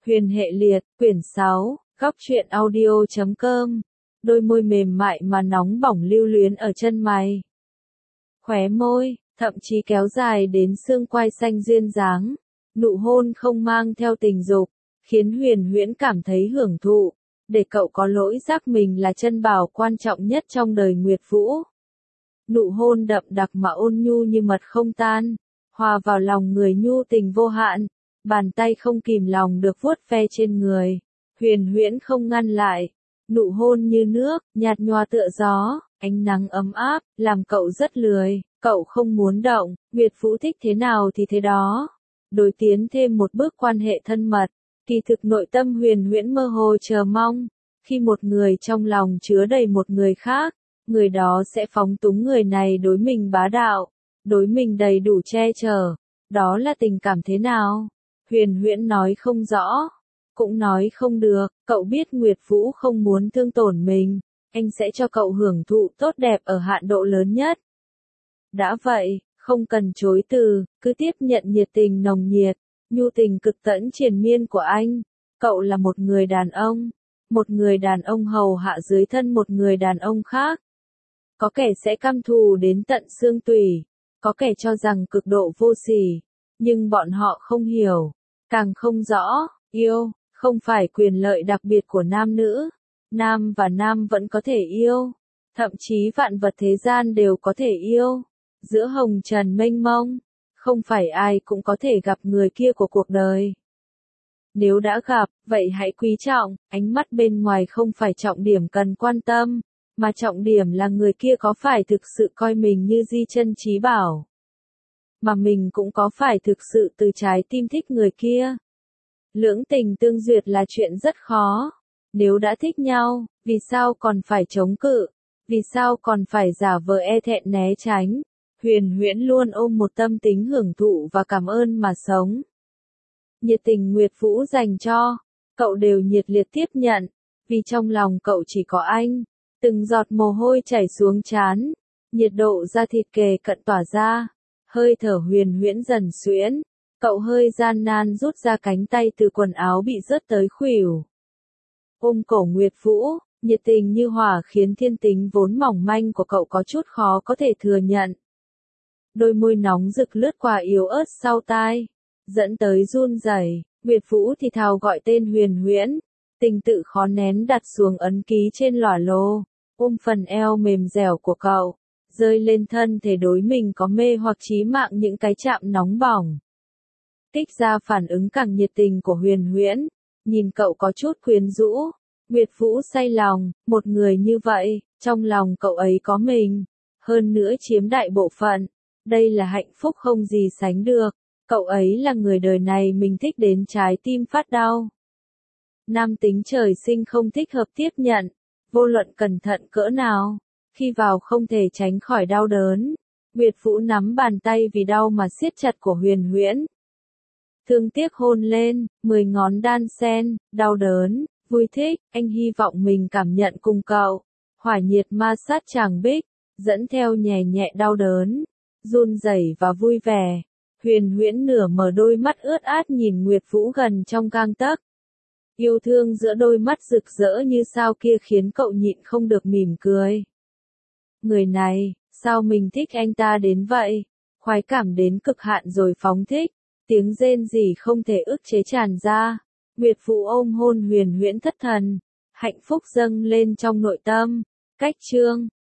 Huyền hệ liệt, quyển 6, góc truyện audio.com. Đôi môi mềm mại mà nóng bỏng lưu luyến ở chân mày. Khóe môi, thậm chí kéo dài đến xương quai xanh duyên dáng. Nụ hôn không mang theo tình dục, khiến Huyền Huyễn cảm thấy hưởng thụ. Để cậu có lỗi giác mình là chân bảo quan trọng nhất trong đời Nguyệt Vũ. Nụ hôn đậm đặc mà ôn nhu như mật không tan, hòa vào lòng người nhu tình vô hạn. Bàn tay không kìm lòng được vuốt ve trên người. Huyền Huyễn không ngăn lại. Nụ hôn như nước, nhạt nhòa tựa gió, ánh nắng ấm áp, làm cậu rất lười. Cậu không muốn động, Nguyệt Vũ thích thế nào thì thế đó. Đối tiến thêm một bước quan hệ thân mật. Kỳ thực nội tâm Huyền Huyễn mơ hồ chờ mong. Khi một người trong lòng chứa đầy một người khác, người đó sẽ phóng túng người này đối mình bá đạo, đối mình đầy đủ che chở. Đó là tình cảm thế nào? Huyền Huyễn nói không rõ, cũng nói không được. Cậu biết Nguyệt Vũ không muốn thương tổn mình, anh sẽ cho cậu hưởng thụ tốt đẹp ở hạn độ lớn nhất. Đã vậy, không cần chối từ, cứ tiếp nhận nhiệt tình nồng nhiệt, nhu tình cực tẫn triền miên của anh. Cậu là một người đàn ông hầu hạ dưới thân một người đàn ông khác. Có kẻ sẽ căm thù đến tận xương tủy, có kẻ cho rằng cực độ vô sỉ, nhưng bọn họ không hiểu, càng không rõ, yêu không phải quyền lợi đặc biệt của nam nữ. Nam và nam vẫn có thể yêu, thậm chí vạn vật thế gian đều có thể yêu. Giữa hồng trần mênh mông, không phải ai cũng có thể gặp người kia của cuộc đời. Nếu đã gặp, vậy hãy quý trọng. Ánh mắt bên ngoài không phải trọng điểm cần quan tâm, mà trọng điểm là người kia có phải thực sự coi mình như di chân trí bảo, mà mình cũng có phải thực sự từ trái tim thích người kia. Lưỡng tình tương duyệt là chuyện rất khó. Nếu đã thích nhau, vì sao còn phải chống cự? Vì sao còn phải giả vờ e thẹn né tránh? Huyền Huyễn luôn ôm một tâm tính hưởng thụ và cảm ơn mà sống. Nhiệt tình Nguyệt Vũ dành cho cậu đều nhiệt liệt tiếp nhận, vì trong lòng cậu chỉ có anh. Từng giọt mồ hôi chảy xuống trán, nhiệt độ da thịt kề cận tỏa ra, hơi thở Huyền Huyễn dần xuyễn. Cậu hơi gian nan rút ra cánh tay từ quần áo bị rớt tới khuỷu. Ôm cổ Nguyệt Vũ, nhiệt tình như hỏa khiến thiên tính vốn mỏng manh của cậu có chút khó có thể thừa nhận. Đôi môi nóng rực lướt qua yếu ớt sau tai, dẫn tới run rẩy. Nguyệt Vũ thì thào gọi tên Huyền Huyễn, tình tự khó nén đặt xuống ấn ký trên lỏa lô, ôm phần eo mềm dẻo của cậu, rơi lên thân thể đối mình có mê hoặc chí mạng những cái chạm nóng bỏng. Kích ra phản ứng càng nhiệt tình của Huyền Huyễn, nhìn cậu có chút quyến rũ. Nguyệt Vũ say lòng, một người như vậy, trong lòng cậu ấy có mình, hơn nữa chiếm đại bộ phận. Đây là hạnh phúc không gì sánh được. Cậu ấy là người đời này mình thích đến trái tim phát đau. Nam tính trời sinh không thích hợp tiếp nhận, vô luận cẩn thận cỡ nào, khi vào không thể tránh khỏi đau đớn. Nguyệt Vũ nắm bàn tay vì đau mà siết chặt của Huyền Huyễn. Thương tiếc hôn lên, 10 ngón đan sen, đau đớn, vui thích, anh hy vọng mình cảm nhận cùng cậu. Hỏa nhiệt ma sát chàng bích, dẫn theo nhẹ nhẹ đau đớn, run rẩy và vui vẻ. Huyền Huyễn nửa mở đôi mắt ướt át nhìn Nguyệt Vũ gần trong gang tấc. Yêu thương giữa đôi mắt rực rỡ như sao kia khiến cậu nhịn không được mỉm cười. Người này, sao mình thích anh ta đến vậy? Khoái cảm đến cực hạn rồi phóng thích. Tiếng rên rỉ không thể ức chế tràn ra. Nguyệt Vũ ôm hôn Huyền Huyễn thất thần. Hạnh phúc dâng lên trong nội tâm. Cách chương